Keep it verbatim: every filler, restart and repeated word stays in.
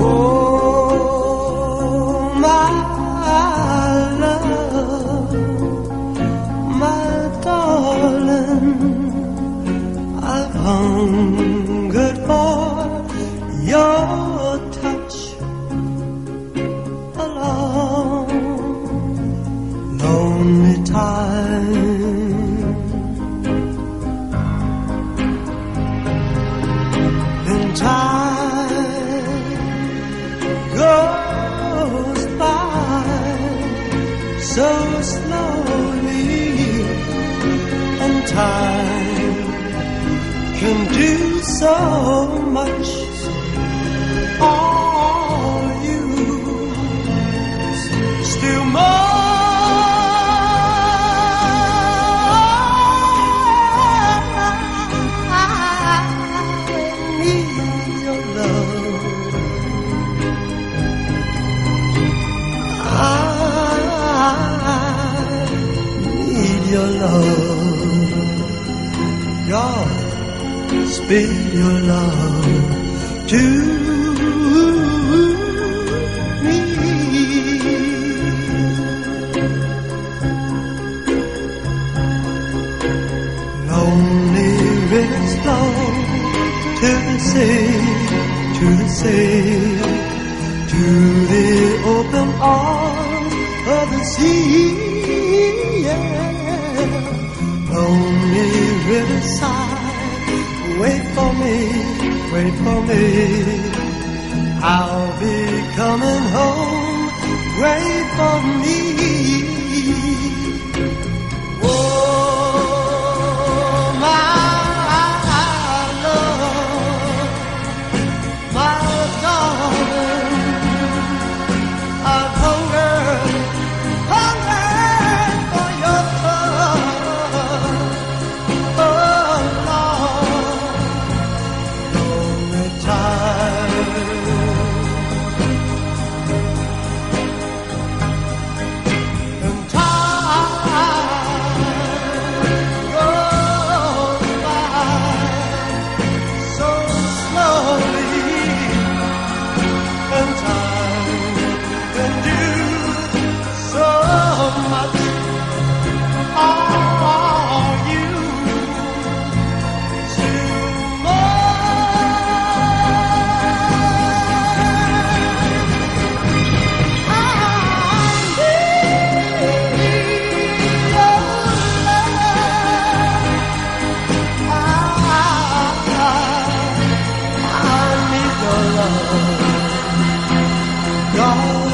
Oh, my love, my darling, I've hungered for your touch a long, lonely time. In time goes by so slowly, and time can do so much. All you still more. I need your love. I need your love. God, spill your love to me. Lonely rivers flow to the sea, to the sea, to the open arms of the sea. Yeah. Lonely riverside, wait for me, wait for me. I'll be coming home, wait for me. Oh, my love, my darling, I've hungered, hungered for your touch. Oh, Lord, lonely time. God